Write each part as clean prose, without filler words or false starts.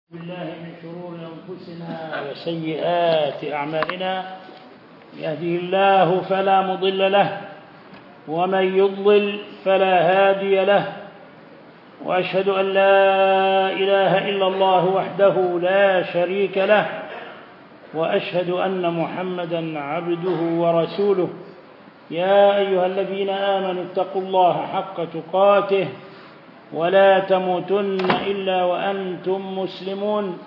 بالله من شرور أنفسنا وسيئات أعمالنا. يهده الله فلا مضل له ومن يضلل فلا هادي له، وأشهد أن لا إله إلا الله وحده لا شريك له، وأشهد أن محمدًا عبده ورسوله. يا أيها الذين آمنوا اتقوا الله حق تقاته ولا تموتن إلا وأنتم مسلمون.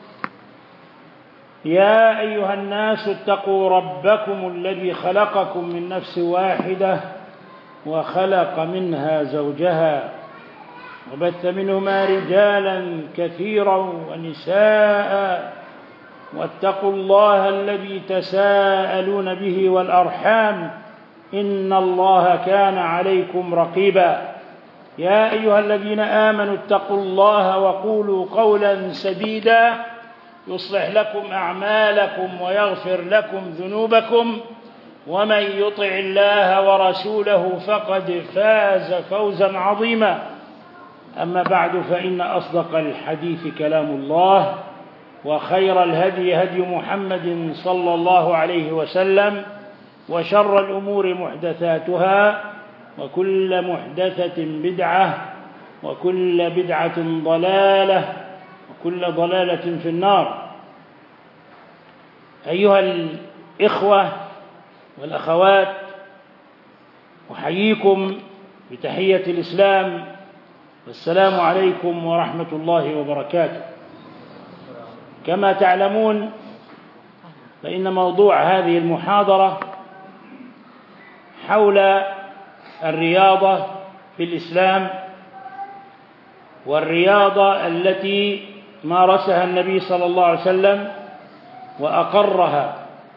يا أيها الناس اتقوا ربكم الذي خلقكم من نفس واحدة وخلق منها زوجها وبث منهما رجالا كثيرا ونساء، واتقوا الله الذي تساءلون به والأرحام إن الله كان عليكم رقيبا. يا أيها الذين آمنوا اتقوا الله وقولوا قولا سديدا يصلح لكم أعمالكم ويغفر لكم ذنوبكم، ومن يطع الله ورسوله فقد فاز فوزا عظيما. أما بعد، فإن أصدق الحديث كلام الله، وخير الهدي هدي محمد صلى الله عليه وسلم، وشر الأمور محدثاتها، وكل محدثة بدعة، وكل بدعة ضلالة، وكل ضلالة في النار. أيها الإخوة والأخوات، أحييكم بتحية الإسلام، والسلام عليكم ورحمة الله وبركاته. كما تعلمون، فإن موضوع هذه المحاضرة حول الرياضة في الإسلام، والرياضة التي مارسها النبي صلى الله عليه وسلم وأقرها.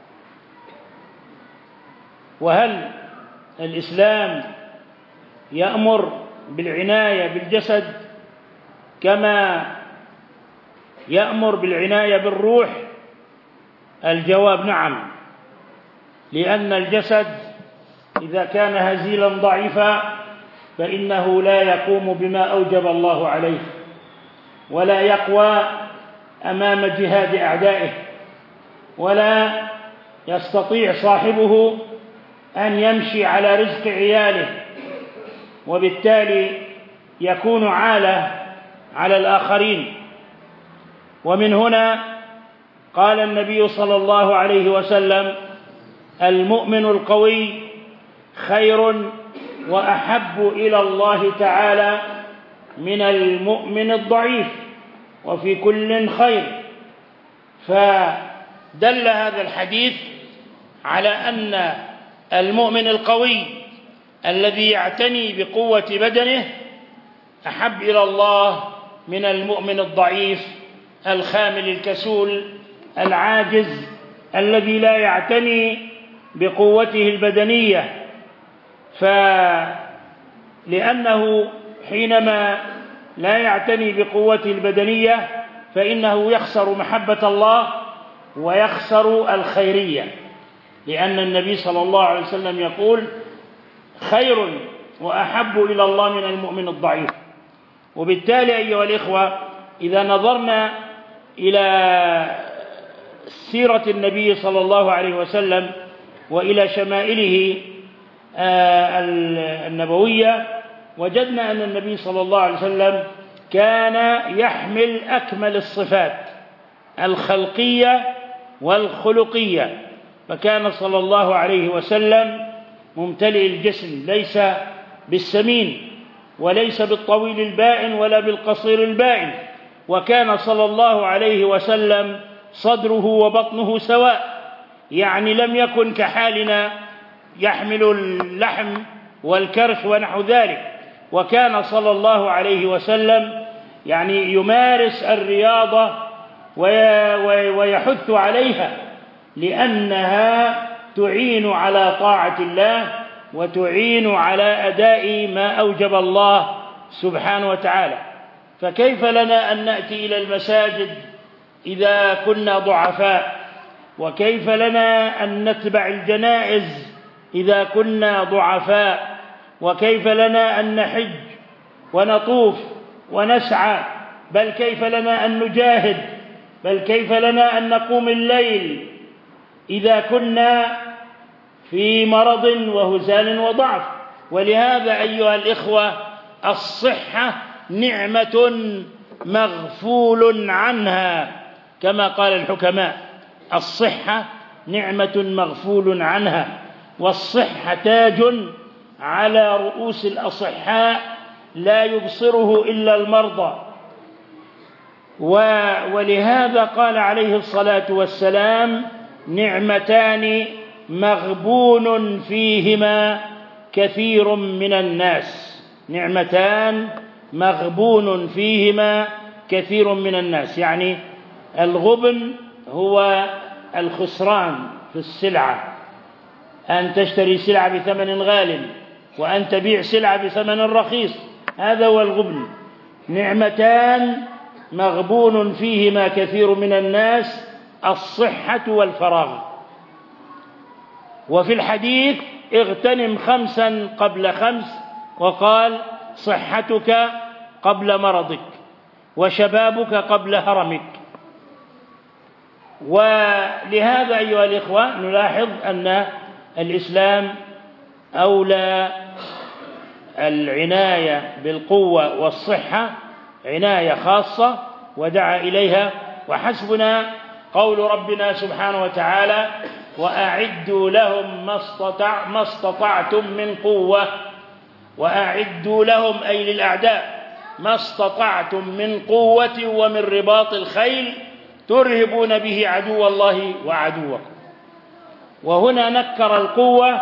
وهل الإسلام يأمر بالعناية بالجسد كما يأمر بالعناية بالروح؟ الجواب نعم، لأن الجسد إذا كان هزيلا ضعيفا فإنه لا يقوم بما أوجب الله عليه، ولا يقوى أمام جهاد أعدائه، ولا يستطيع صاحبه أن يمشي على رزق عياله، وبالتالي يكون عالة على الآخرين. ومن هنا قال النبي صلى الله عليه وسلم: المؤمن القوي خير وأحب إلى الله تعالى من المؤمن الضعيف، وفي كل خير. فدل هذا الحديث على أن المؤمن القوي الذي يعتني بقوة بدنه أحب إلى الله من المؤمن الضعيف الخامل الكسول العاجز الذي لا يعتني بقوته البدنية. لأنه حينما لا يعتني بقوته البدنية فإنه يخسر محبة الله ويخسر الخيرية، لأن النبي صلى الله عليه وسلم يقول: خير وأحب إلى الله من المؤمن الضعيف. وبالتالي أيها الإخوة، إذا نظرنا إلى سيرة النبي صلى الله عليه وسلم وإلى شمائله النبوية، وجدنا أن النبي صلى الله عليه وسلم كان يحمل أكمل الصفات الخلقية والخلقية، فكان صلى الله عليه وسلم ممتلئ الجسم، ليس بالسمين وليس بالطويل البائن ولا بالقصير البائن، وكان صلى الله عليه وسلم صدره وبطنه سواء، يعني لم يكن كحالنا يحمل اللحم والكرش ونحو ذلك. وكان صلى الله عليه وسلم يعني يمارس الرياضة ويحث عليها، لأنها تعين على طاعة الله وتعين على أداء ما أوجب الله سبحانه وتعالى. فكيف لنا أن نأتي إلى المساجد إذا كنا ضعفاء؟ وكيف لنا أن نتبع الجنائز إذا كنا ضعفاء؟ وكيف لنا أن نحج ونطوف ونسعى؟ بل كيف لنا أن نجاهد بل كيف لنا أن نقوم الليل إذا كنا في مرض وهزال وضعف؟ ولهذا أيها الإخوة الصحة نعمة مغفول عنها، كما قال الحكماء: الصحة نعمة مغفول عنها، والصحة تاج على رؤوس الأصحاء لا يبصره إلا المرضى. ولهذا قال عليه الصلاة والسلام: نعمتان مغبون فيهما كثير من الناس. نعمتان مغبون فيهما كثير من الناس، يعني الغبن هو الخسران في السلعة، أن تشتري سلعة بثمن غال وأن تبيع سلعة بثمن رخيص، هذا هو الغبن. نعمتان مغبون فيهما كثير من الناس: الصحة والفراغ. وفي الحديث: اغتنم 5 قبل 5، وقال: صحتك قبل مرضك، وشبابك قبل هرمك. ولهذا أيها الإخوة نلاحظ أن الإسلام أولى العناية بالقوة والصحة عناية خاصة ودعا إليها. وحسبنا قول ربنا سبحانه وتعالى: وأعدوا لهم ما استطعتم من قوة. وأعدوا لهم أي للأعداء ما استطعتم من قوة ومن رباط الخيل ترهبون به عدو الله وعدوكم. وهنا نكر القوة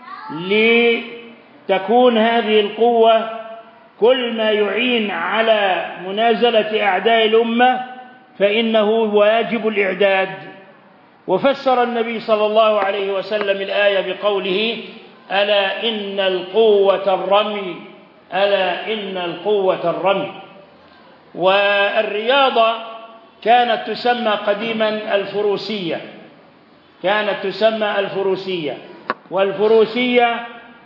لتكون هذه القوة كل ما يعين على منازلة أعداء الأمة فإنه واجب الإعداد. وفسر النبي صلى الله عليه وسلم الآية بقوله: ألا إن القوة الرمي، ألا إن القوة الرمي. والرياضة كانت تسمى قديما الفروسية، كانت تسمى الفروسية. والفروسية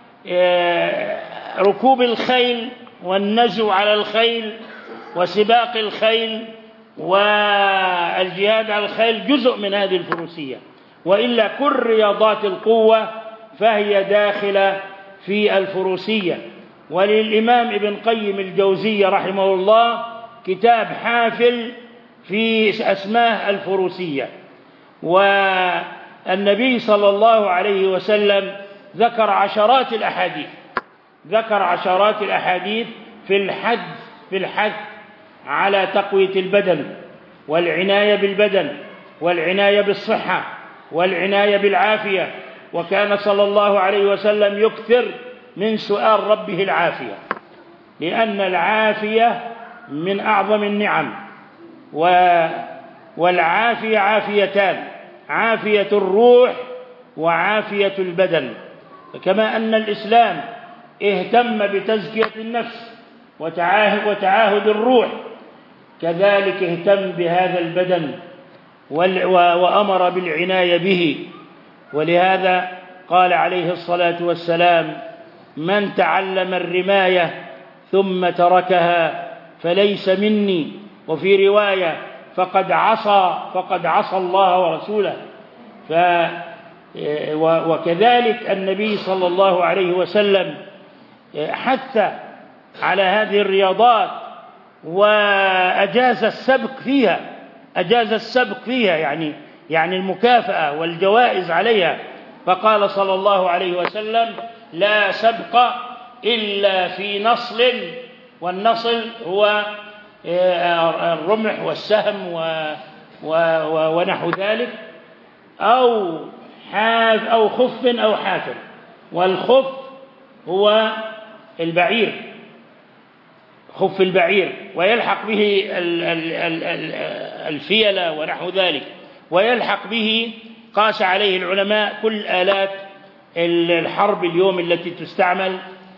ركوب الخيل والنزو على الخيل وسباق الخيل والجهاد على الخيل جزء من هذه الفروسية، وإلا كل رياضات القوة فهي داخلة في الفروسية. وللإمام ابن قيم الجوزية رحمه الله كتاب حافل في أسماء الفروسية. والنبي صلى الله عليه وسلم ذكر عشرات الأحاديث في الحث على تقوية البدن والعناية بالبدن والعناية بالصحة والعناية بالعافية. وكان صلى الله عليه وسلم يكثر من سؤال ربه العافية، لأن العافية من أعظم النعم. والعافية عافيتان: عافية الروح وعافية البدن. فكما أن الإسلام اهتم بتزكية النفس وتعاهد الروح، كذلك اهتم بهذا البدن وأمر بالعناية به. ولهذا قال عليه الصلاة والسلام: من تعلم الرماية ثم تركها فليس مني. وفي رواية: فقد عصى الله ورسوله. وكذلك النبي صلى الله عليه وسلم حث على هذه الرياضات وأجاز السبق فيها، يعني المكافأة والجوائز عليها. فقال صلى الله عليه وسلم: لا سبق إلا في نصل، والنصل هو الرمح والسهم ونحو ذلك، أو خف أو حافر. والخف هو البعير، خف البعير، ويلحق به الفيلة ونحو ذلك، ويلحق به قاس عليه العلماء كل آلات الحرب اليوم التي تستعمل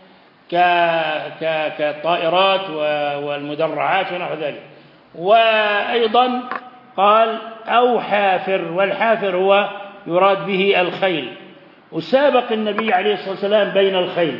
كالطائرات والمدرعات ونحو ذلك. وأيضا قال: أو حافر، والحافر هو يراد به الخيل. وسابق النبي عليه الصلاة والسلام بين الخيل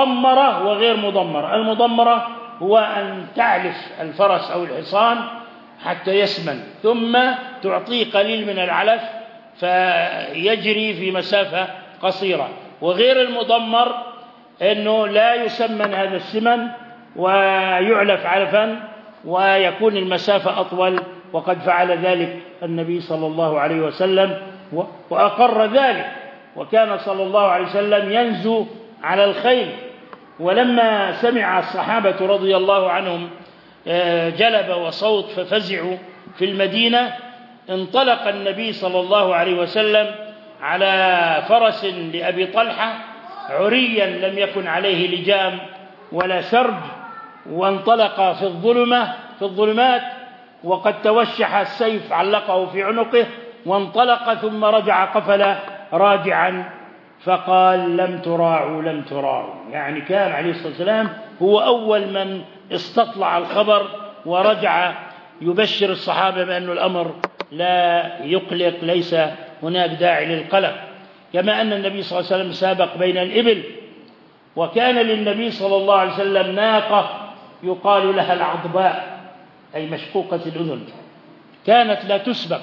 مضمرة وغير مضمرة. المضمرة هو أن تعلف الفرس أو الحصان حتى يسمن، ثم تعطيه قليل من العلف فيجري في مسافة قصيرة. وغير المضمر أنه لا يسمن هذا السمن ويعلف علفا ويكون المسافة أطول، وقد فعل ذلك النبي صلى الله عليه وسلم وأقر ذلك. وكان صلى الله عليه وسلم ينزو على الخيل، ولما سمع الصحابة رضي الله عنهم جلب وصوت ففزعوا في المدينة، انطلق النبي صلى الله عليه وسلم على فرس لأبي طلحة عريا لم يكن عليه لجام ولا سرج، وانطلق في الظلمات وقد توشح السيف علقه في عنقه، وانطلق ثم رجع قفل راجعا فقال لم تراعوا. يعني كان عليه الصلاة والسلام هو أول من استطلع الخبر ورجع يبشر الصحابة بأن الأمر لا يقلق، ليس هناك داعي للقلق. كما أن النبي صلى الله عليه وسلم سابق بين الإبل، وكان للنبي صلى الله عليه وسلم ناقة يقال لها العضباء أي مشقوقة الأذن، كانت لا تسبق.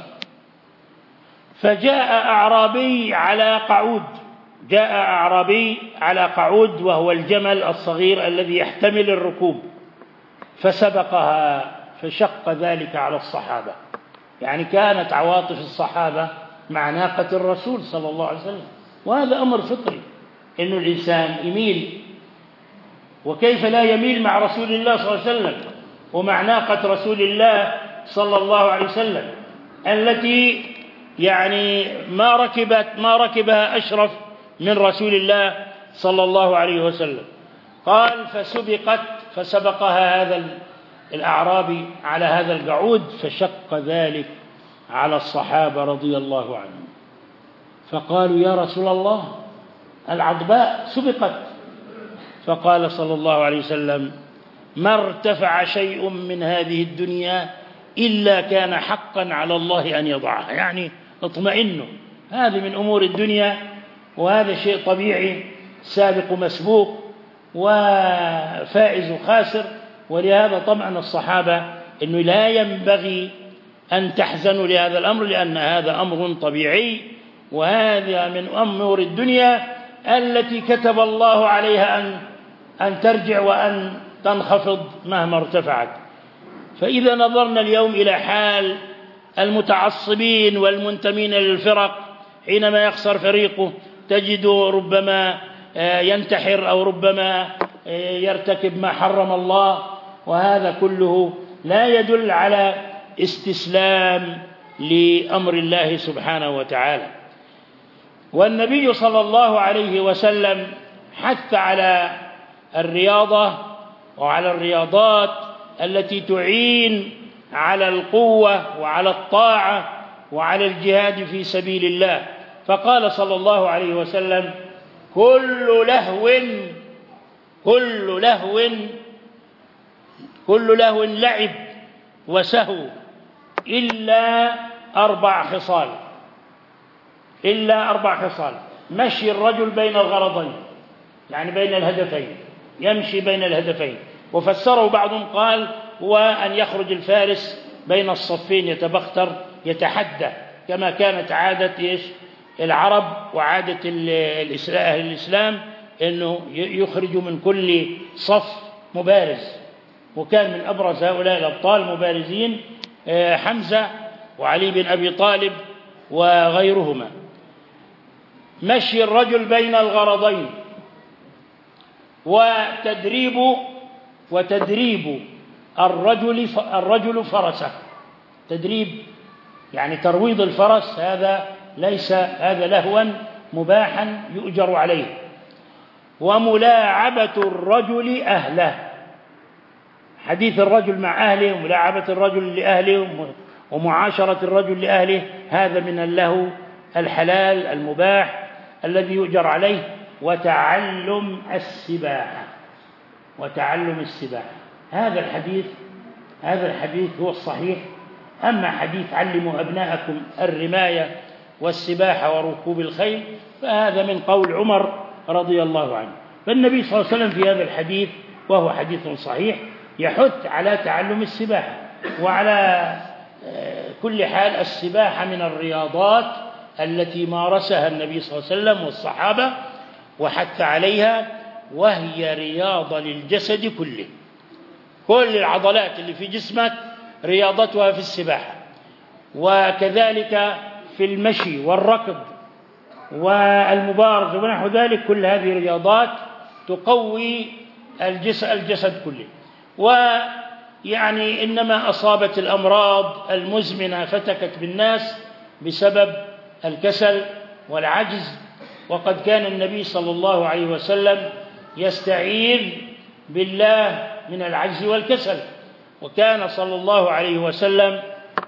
فجاء أعرابي على قعود وهو الجمل الصغير الذي يحتمل الركوب، فسبقها فشق ذلك على الصحابة. يعني كانت عواطف الصحابة مع ناقة الرسول صلى الله عليه وسلم، وهذا أمر فطري إن الإنسان يميل، وكيف لا يميل مع رسول الله صلى الله عليه وسلم ومع ناقة رسول الله صلى الله عليه وسلم التي يعني ما ركبها أشرف من رسول الله صلى الله عليه وسلم. قال فسبقها هذا الأعرابي على هذا القعود فشق ذلك على الصحابة رضي الله عنهم، فقالوا يا رسول الله العضباء سبقت. فقال صلى الله عليه وسلم ما ارتفع شيء من هذه الدنيا إلا كان حقا على الله أن يضعها. يعني اطمئنوا، هذه من أمور الدنيا، وهذا شيء طبيعي، سابق مسبوق وفائز خاسر. ولهذا طمأن الصحابة أنه لا ينبغي أن تحزنوا لهذا الأمر، لأن هذا أمر طبيعي، وهذا من أمور الدنيا التي كتب الله عليها أن ترجع وأن تنخفض مهما ارتفعت. فإذا نظرنا اليوم إلى حال المتعصبين والمنتمين للفرق، حينما يخسر فريقه تجد ربما ينتحر أو ربما يرتكب ما حرم الله، وهذا كله لا يدل على استسلام لأمر الله سبحانه وتعالى. والنبي صلى الله عليه وسلم حث على الرياضة وعلى الرياضات التي تعين على القوة وعلى الطاعة وعلى الجهاد في سبيل الله. فقال صلى الله عليه وسلم كل لهو لعب وسهو إلا 4 خصال، مشي الرجل بين الغرضين، يعني بين الهدفين، يمشي بين الهدفين. وفسره بعضهم قال هو أن يخرج الفارس بين الصفين يتبختر يتحدى، كما كانت عادة العرب وعادة أهل الإسلام أنه يخرج من كل صف مبارز، وكان من أبرز هؤلاء الأبطال مبارزين حمزة وعلي بن أبي طالب وغيرهما. مشي الرجل بين الغرضين، وتدريب الرجل فرسه، تدريب يعني ترويض الفرس، هذا لهوا مباحا يؤجر عليه. وملاعبة الرجل أهله، حديث الرجل مع أهله وملاعبة الرجل لأهله ومعاشرة الرجل لأهله، هذا من اللهو الحلال المباح الذي يؤجر عليه. وتعلم السباحة، هذا الحديث هو الصحيح. أما حديث علموا أبناءكم الرماية والسباحة وركوب الخيل فهذا من قول عمر رضي الله عنه. فالنبي صلى الله عليه وسلم في هذا الحديث، وهو حديث صحيح، يحث على تعلم السباحة وعلى كل حال السباحة من الرياضات التي مارسها النبي صلى الله عليه وسلم والصحابة وحث عليها، وهي رياضة للجسد كله. كل العضلات اللي في جسمك رياضتها في السباحة، وكذلك في المشي والركض والمبارزة ونحو ذلك. كل هذه رياضات تقوي الجسد كله. ويعني إنما أصابت الأمراض المزمنة فتكت بالناس بسبب الكسل والعجز، وقد كان النبي صلى الله عليه وسلم يستعيذ بالله من العجز والكسل. وكان صلى الله عليه وسلم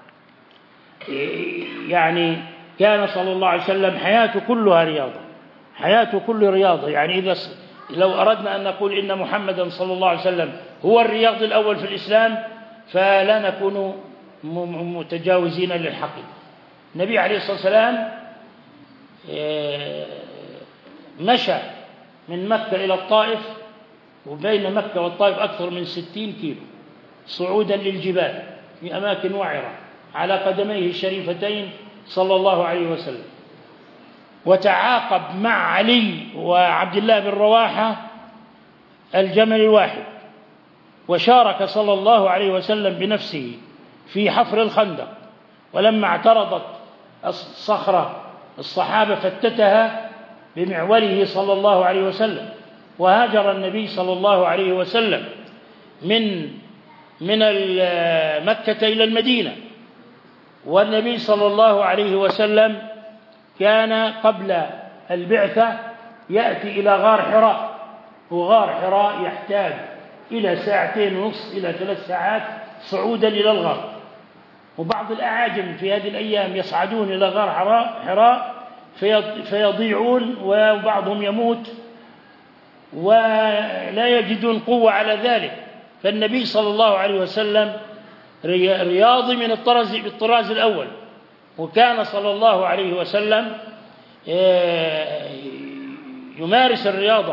كان صلى الله عليه وسلم حياته كلها رياضة، حياته كل رياضة. يعني إذا لو أردنا أن نقول إن محمدا صلى الله عليه وسلم هو الرياض الأول في الإسلام فلا نكون متجاوزين للحقيقة. النبي عليه الصلاة والسلام مشى من مكة إلى الطائف، وبين مكة والطائف أكثر من 60 كيلو صعودا للجبال في أماكن وعرة على قدميه الشريفتين صلى الله عليه وسلم. وتعاقب مع علي وعبد الله بن رواحة الجمل الواحد، وشارك صلى الله عليه وسلم بنفسه في حفر الخندق. ولما اعترضت الصخرة الصحابة فتتها بمعوله صلى الله عليه وسلم. وهاجر النبي صلى الله عليه وسلم من مكة إلى المدينة. والنبي صلى الله عليه وسلم كان قبل البعثة يأتي إلى غار حراء، وغار حراء يحتاج إلى 2.5 إلى 3 ساعات صعودا إلى الغار. وبعض الأعاجم في هذه الأيام يصعدون إلى غار حراء فيضيعون، وبعضهم يموت ولا يجدون قوة على ذلك. فالنبي صلى الله عليه وسلم رياضي من الطراز الأول، وكان صلى الله عليه وسلم يمارس الرياضة.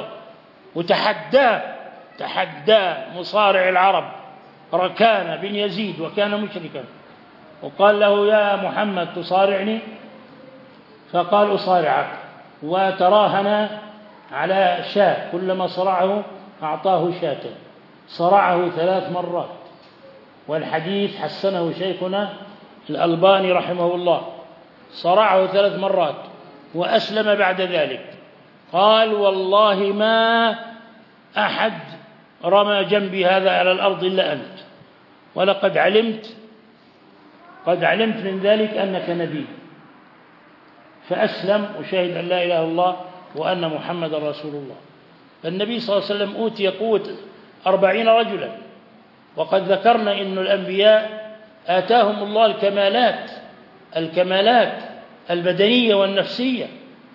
تحدى مصارع العرب ركان بن يزيد، وكان مشركا، وقال له: يا محمد تصارعني؟ فقال: أصارعك. وتراهن على شاة، كلما صرعه أعطاه شاة، صرعه 3 مرات. والحديث حسنه شيخنا الألباني رحمه الله. صرعه 3 مرات وأسلم بعد ذلك. قال: والله ما أحد رمى جنبي هذا على الأرض إلا أنت، ولقد علمت من ذلك أنك نبي. فأسلم وشهد أن لا إله إلا الله وأن محمد رسول الله. فالنبي صلى الله عليه وسلم أوتي قوة 40 رجلا. وقد ذكرنا إن الأنبياء آتاهم الله الكمالات البدنية والنفسية.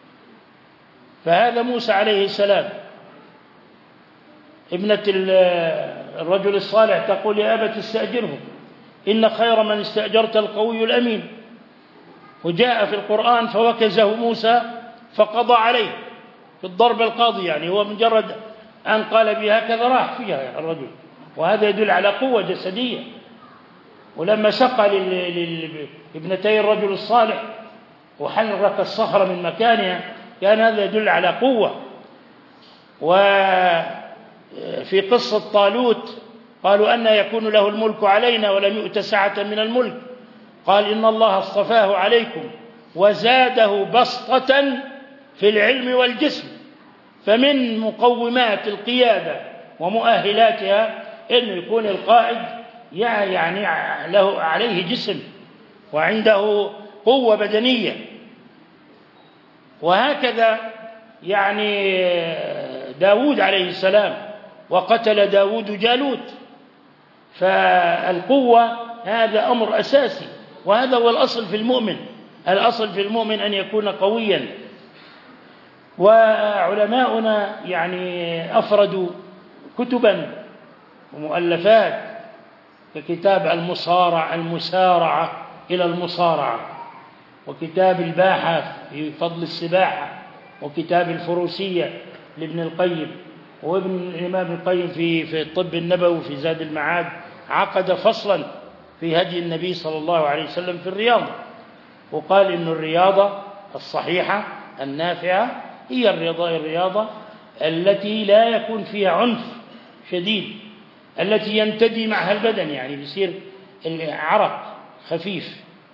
فهذا موسى عليه السلام، ابنة الرجل الصالح تقول: يا أبت استأجره إن خير من استأجرت القوي الأمين. وجاء في القرآن: فوكزه موسى فقضى عليه في الضرب القاضي. يعني هو مجرد أن قال بها هكذا راح فيها الرجل، وهذا يدل على قوة جسدية. ولما سقى لابنتي الرجل الصالح وحرك الصخرة من مكانها كان هذا يدل على قوة. وفي قصة طالوت قالوا: أن يكون له الملك علينا ولم يؤت سعة من الملك؟ قال: إن الله اصطفاه عليكم وزاده بسطة في العلم والجسم. فمن مقومات القيادة ومؤهلاتها أن يكون القائد يعني له عليه جسم وعنده قوة بدنية. وهكذا يعني داود عليه السلام، وقتل داود جالوت. فالقوة هذا أمر أساسي، وهذا هو الأصل في المؤمن. الأصل في المؤمن أن يكون قويا. وعلماؤنا يعني أفردوا كتبا ومؤلفات ككتاب المسارعة إلى المصارعة، وكتاب الباحة في فضل السباحة، وكتاب الفروسية لابن القيم. وابن الإمام ابن القيم في الطب النبوي في زاد المعاد عقد فصلا في هدي النبي صلى الله عليه وسلم في الرياضة، وقال إن الرياضة الصحيحة النافعة هي الرياضة التي لا يكون فيها عنف شديد، التي ينتدي معها البدن، يعني بيصير العرق خفيف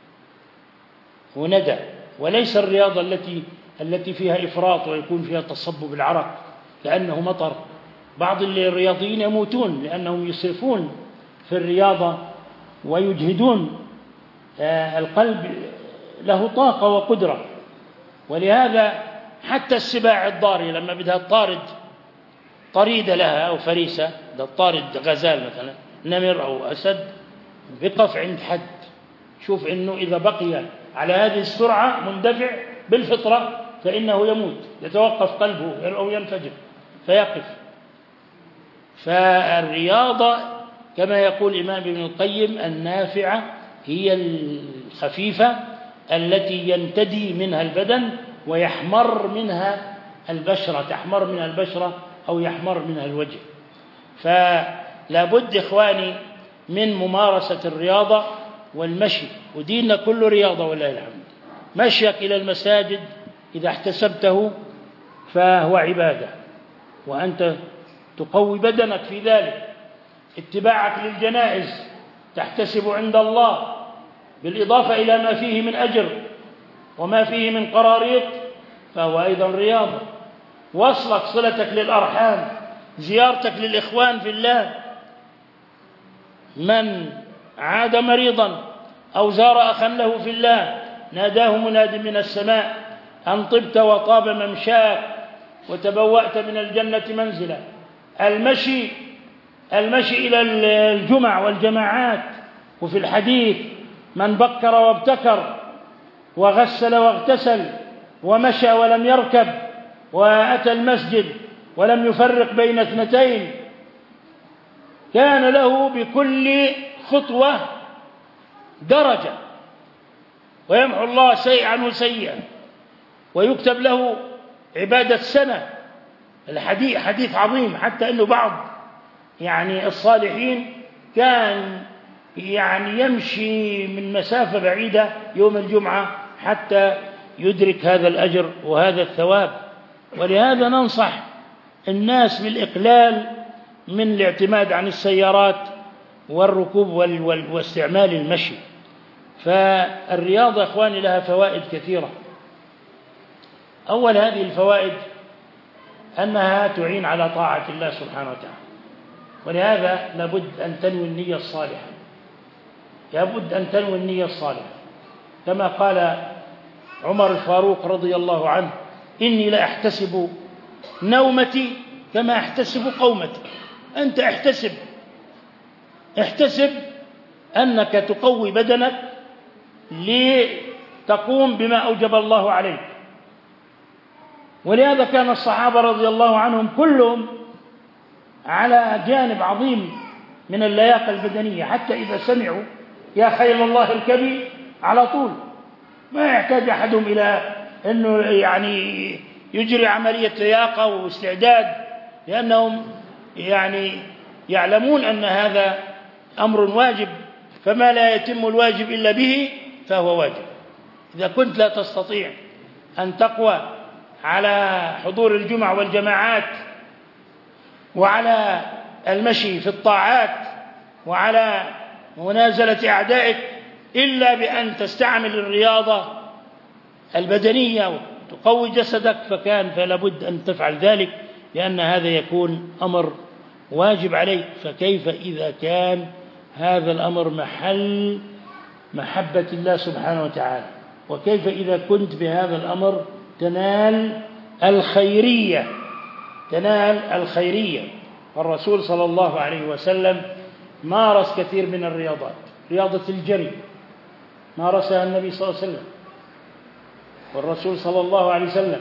وندى، وليس الرياضة التي فيها إفراط ويكون فيها تصبب العرق كأنه مطر. بعض الرياضيين يموتون لأنهم يسرفون في الرياضة ويجهدون. القلب له طاقة وقدرة، ولهذا حتى السباع الضارية لما بدها تطارد طريدة لها أو فريسة، بدها تطارد غزال مثلا نمر أو أسد، بقف عند حد، شوف إنه إذا بقي على هذه السرعة مندفع بالفطرة فإنه يموت، يتوقف قلبه أو ينفجر فيقف. فالرياضة كما يقول الإمام ابن القيم النافعة هي الخفيفة التي ينتدي منها البدن ويحمر منها البشرة، تحمر منها البشرة أو يحمر منها الوجه. فلا بد إخواني من ممارسة الرياضة والمشي، وديننا كله رياضة ولله الحمد. مشيك إلى المساجد إذا احتسبته فهو عبادة، وأنت تقوي بدنك في ذلك. اتباعك للجنائز تحتسب عند الله، بالإضافة إلى ما فيه من أجر وما فيه من قراريط، فهو أيضا رياضة. وصلك صلتك للأرحام، زيارتك للإخوان في الله، من عاد مريضا أو زار أخا له في الله ناداه مناد من السماء أن طبت وطاب ممشاك وتبوأت من الجنة منزلا. المشي إلى الجمع والجماعات. وفي الحديث من بكر وابتكر وغسل واغتسل ومشى ولم يركب وأتى المسجد ولم يفرق بين اثنتين كان له بكل خطوة درجة، ويمحو الله عنه سيئا، ويكتب له عبادة سنة. الحديث حديث عظيم، حتى أنه بعض الصالحين كان يمشي من مسافة بعيدة يوم الجمعة حتى يدرك هذا الأجر وهذا الثواب. ولهذا ننصح الناس بالإقلال من الاعتماد عن السيارات والركوب واستعمال المشي. فالرياضة إخواني لها فوائد كثيرة. أول هذه الفوائد أنها تعين على طاعة الله سبحانه وتعالى، ولهذا لابد أن تنوي النية الصالحة، لابد أن تنوي النية الصالحة، كما قال عمر الفاروق رضي الله عنه: إني لأحتسب نومتي كما أحتسب قومتي. أنت احتسب أنك تقوي بدنك لتقوم بما أوجب الله عليك. ولهذا كان الصحابة رضي الله عنهم كلهم على جانب عظيم من اللياقة البدنية، حتى إذا سمعوا يا خيل الله اركبي على طول، ما يحتاج أحدهم إلى أنه يجري عملية لياقة واستعداد، لأنهم يعلمون أن هذا أمر واجب، فما لا يتم الواجب إلا به فهو واجب. إذا كنت لا تستطيع أن تقوى على حضور الجمع والجماعات وعلى المشي في الطاعات وعلى منازلة أعدائك إلا بأن تستعمل الرياضة البدنية وتقوي جسدك فلا بد أن تفعل ذلك، لأن هذا يكون أمر واجب عليك. فكيف إذا كان هذا الأمر محل محبة الله سبحانه وتعالى؟ وكيف إذا كنت بهذا الأمر تنال الخيرية؟ والرسول صلى الله عليه وسلم مارس كثير من الرياضات. رياضة الجري مارسها النبي صلى الله عليه وسلم، والرسول صلى الله عليه وسلم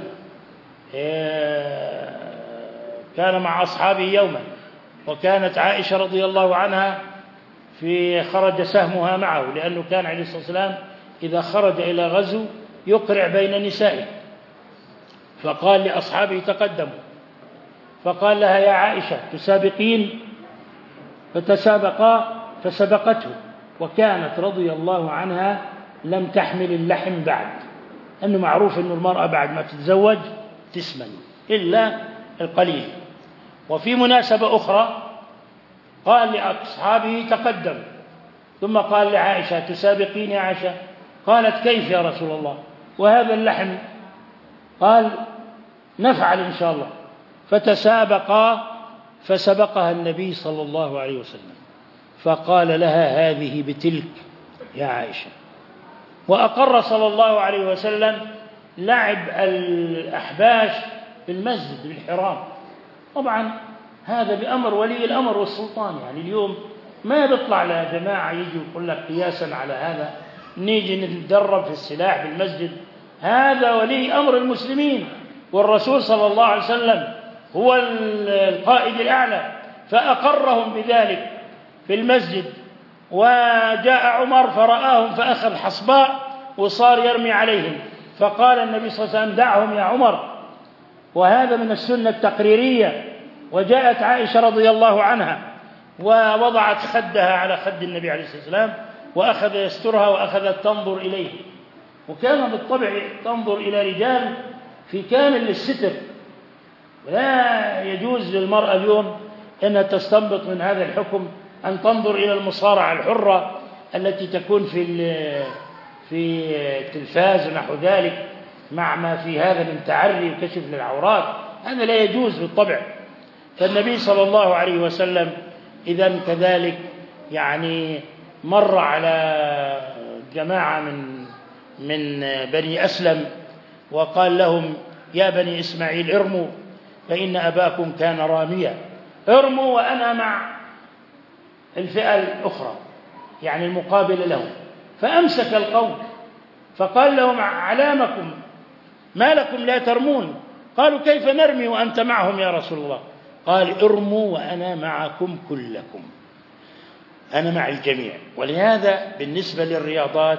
كان مع أصحابه يوما، وكانت عائشة رضي الله عنها خرج سهمها معه، لأنه كان عليه الصلاة والسلام إذا خرج إلى غزو يقرع بين نسائه، فقال لأصحابه تقدموا، فقال لها يا عائشة تسابقين؟ فتسابقا فسبقته وكانت رضي الله عنها لم تحمل اللحم بعد، لأنه معروف أن المرأة بعد ما تتزوج تسمن إلا القليل. وفي مناسبة أخرى قال لأصحابه تقدم، ثم قال لعائشة تسابقين يا عائشة؟ قالت كيف يا رسول الله وهذا اللحم؟ قال نفعل إن شاء الله. فتسابقا فسبقها النبي صلى الله عليه وسلم فقال لها هذه بتلك يا عائشة. وأقر صلى الله عليه وسلم لعب الأحباش في المسجد بالحرام. طبعا هذا بأمر ولي الأمر والسلطان، يعني اليوم ما بيطلع لجماعة يجوا يقول لك قياسا على هذا نيجي نتدرب في السلاح في المسجد. هذا ولي أمر المسلمين، والرسول صلى الله عليه وسلم هو القائد الأعلى، فأقرهم بذلك في المسجد. وجاء عمر فرآهم فأخذ حصباء وصار يرمي عليهم، فقال النبي صلى الله عليه وسلم دعهم يا عمر، وهذا من السنة التقريرية. وجاءت عائشة رضي الله عنها ووضعت خدها على خد النبي عليه الصلاة والسلام وأخذ يسترها وأخذت تنظر إليه، وكان بالطبع تنظر إلى رجال في كامل الستر. ولا يجوز للمرأة اليوم أنها تستنبط من هذا الحكم أن تنظر إلى المصارعة الحرة التي تكون في التلفاز ونحو ذلك مع ما في هذا من تعري وكشف للعورات، هذا لا يجوز بالطبع. فالنبي صلى الله عليه وسلم إذن كذلك يعني مر على جماعة من بني أسلم وقال لهم يا بني إسماعيل ارموا فإن أباكم كان راميا. ارموا وأنا مع الفئة الأخرى يعني المقابلة لهم. فأمسك القوم فقال لهم علامكم ما لكم لا ترمون؟ قالوا كيف نرمي وأنت معهم يا رسول الله؟ قال ارموا وأنا معكم كلكم، أنا مع الجميع. ولهذا بالنسبة للرياضات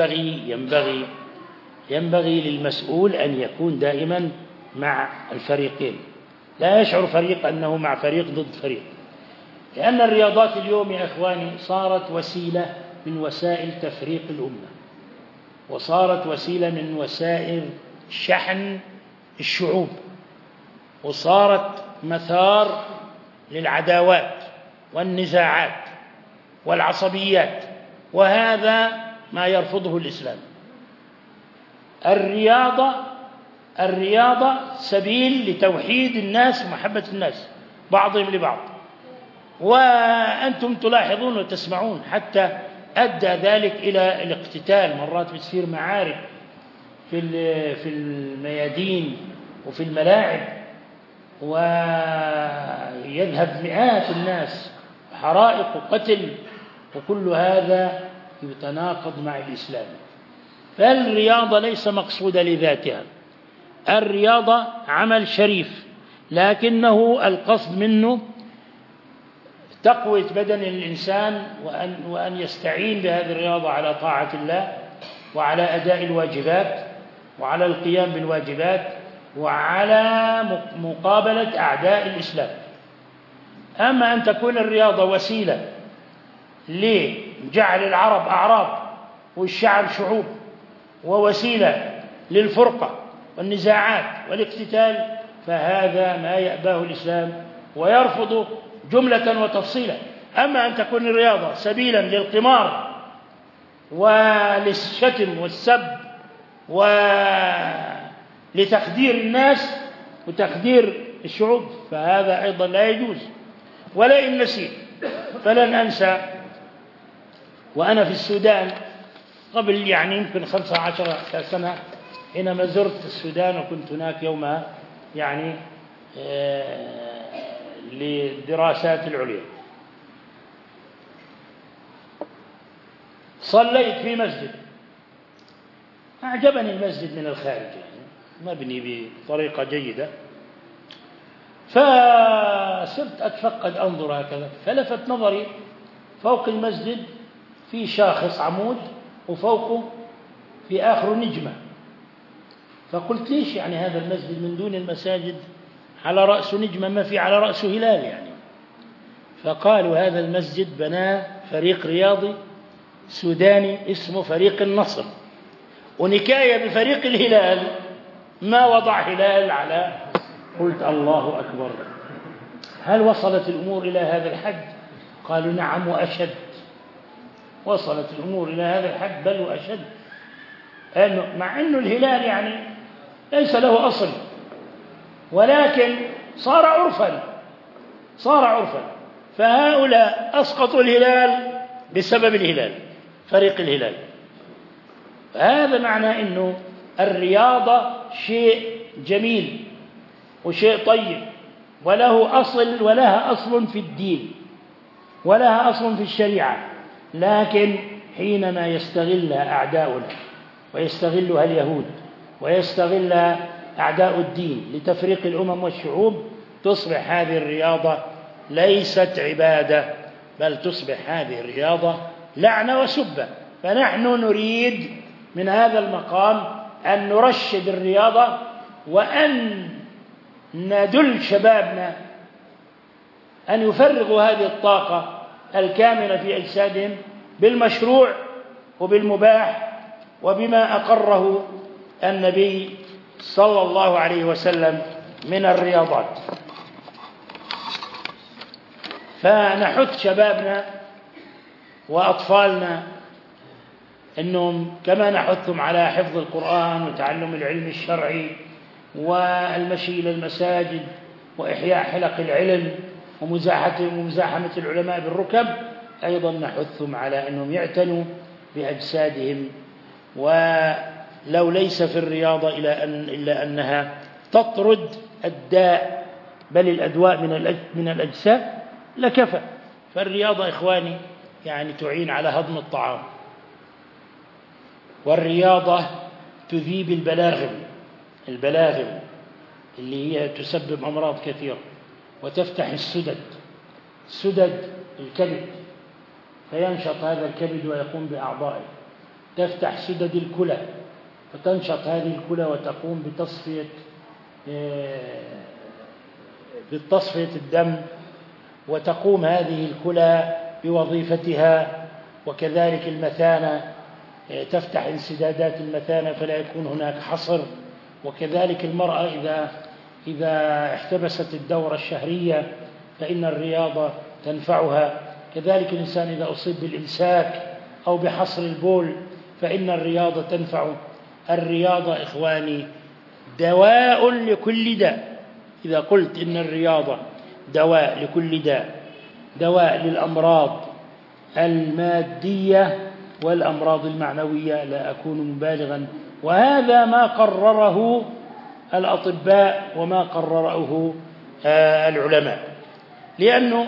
ينبغي للمسؤول أن يكون دائما مع الفريقين، لا يشعر فريق أنه مع فريق ضد فريق، لأن الرياضات اليوم يا إخواني صارت وسيلة من وسائل تفريق الأمة، وصارت وسيلة من وسائل شحن الشعوب، وصارت مثار للعداوات والنزاعات والعصبيات، وهذا ما يرفضه الإسلام. الرياضة سبيل لتوحيد الناس ومحبة الناس بعضهم لبعض. وأنتم تلاحظون وتسمعون حتى أدى ذلك إلى الاقتتال، مرات بتصير معارك في الميادين وفي الملاعب ويذهب مئات الناس، حرائق وقتل، وكل هذا يتناقض مع الإسلام. فالرياضة ليس مقصودة لذاتها، الرياضة عمل شريف، لكنه القصد منه تقوية بدن الإنسان وأن يستعين بهذه الرياضة على طاعة الله وعلى أداء الواجبات وعلى القيام بالواجبات وعلى مقابلة أعداء الإسلام. أما أن تكون الرياضة وسيلة لجعل العرب أعراب والشعب شعوب، ووسيلة للفرقة والنزاعات والاقتتال، فهذا ما يأباه الإسلام ويرفضه جملة وتفصيلا. أما أن تكون الرياضة سبيلا للقمار وللشتم والسب ولتخدير الناس وتخدير الشعوب، فهذا أيضا لا يجوز. ولئن نسيت فلن أنسى وأنا في السودان قبل يعني يمكن 15 سنة حينما زرت السودان، وكنت هناك يومها يعني للدراسات العليا. صليت في مسجد أعجبني المسجد من الخارج، يعني مبني بطريقة جيدة، فصرت أتفقد أنظر هكذا، فلفت نظري فوق المسجد في شاخص عمود وفوقه في آخر نجمة، فقلت ليش يعني هذا المسجد من دون المساجد على رأسه نجمة ما في على رأسه هلال يعني؟ فقالوا هذا المسجد بناه فريق رياضي سوداني اسمه فريق النصر، ونكاية بفريق الهلال ما وضع هلال على. قلت الله أكبر، هل وصلت الأمور إلى هذا الحد؟ قالوا نعم وأشد، وصلت الأمور إلى هذا الحد بل وأشد، مع أنه الهلال يعني ليس له أصل، ولكن صار عرفا، صار عرفا. فهؤلاء أسقطوا الهلال بسبب الهلال، فريق الهلال. هذا معنى أنه الرياضة شيء جميل وشيء طيب، وله أصل، ولها أصل في الدين، ولها أصل في الشريعة، لكن حينما يستغلها أعداؤنا ويستغلها اليهود ويستغلها أعداء الدين لتفريق الأمم والشعوب، تصبح هذه الرياضة ليست عبادة، بل تصبح هذه الرياضة لعنة وسبة. فنحن نريد من هذا المقام أن نرشد الرياضة، وأن ندل شبابنا أن يفرغوا هذه الطاقة الكامنة في أجسادهم بالمشروع وبالمباح وبما أقره النبي صلى الله عليه وسلم من الرياضات. فنحث شبابنا وأطفالنا أنهم كما نحثهم على حفظ القرآن وتعلم العلم الشرعي والمشي إلى المساجد وإحياء حلق العلم ومزاحمة العلماء بالركب، أيضا نحثهم على أنهم يعتنوا بأجسادهم. ولو ليس في الرياضة إلا أنها تطرد الداء بل الأدواء من الأجساد لكفى. فالرياضة إخواني يعني تعين على هضم الطعام، والرياضة تذيب البلاغم اللي هي تسبب أمراض كثيرة، وتفتح سدد الكبد فينشط هذا الكبد ويقوم بأعضائه، تفتح سدد الكلى فتنشط هذه الكلى وتقوم بتصفية الدم، وتقوم هذه الكلى بوظيفتها. وكذلك المثانة، تفتح انسدادات المثانة فلا يكون هناك حصر. وكذلك المرأة إذا احتبست الدورة الشهرية فإن الرياضة تنفعها. كذلك الإنسان إذا أصيب بالإمساك أو بحصر البول فإن الرياضة تنفعه. الرياضة إخواني دواء لكل داء. إذا قلت إن الرياضة دواء لكل داء، دواء للأمراض المادية والأمراض المعنوية، لا أكون مبالغا. وهذا ما قرره الأطباء وما قرره العلماء. لأنه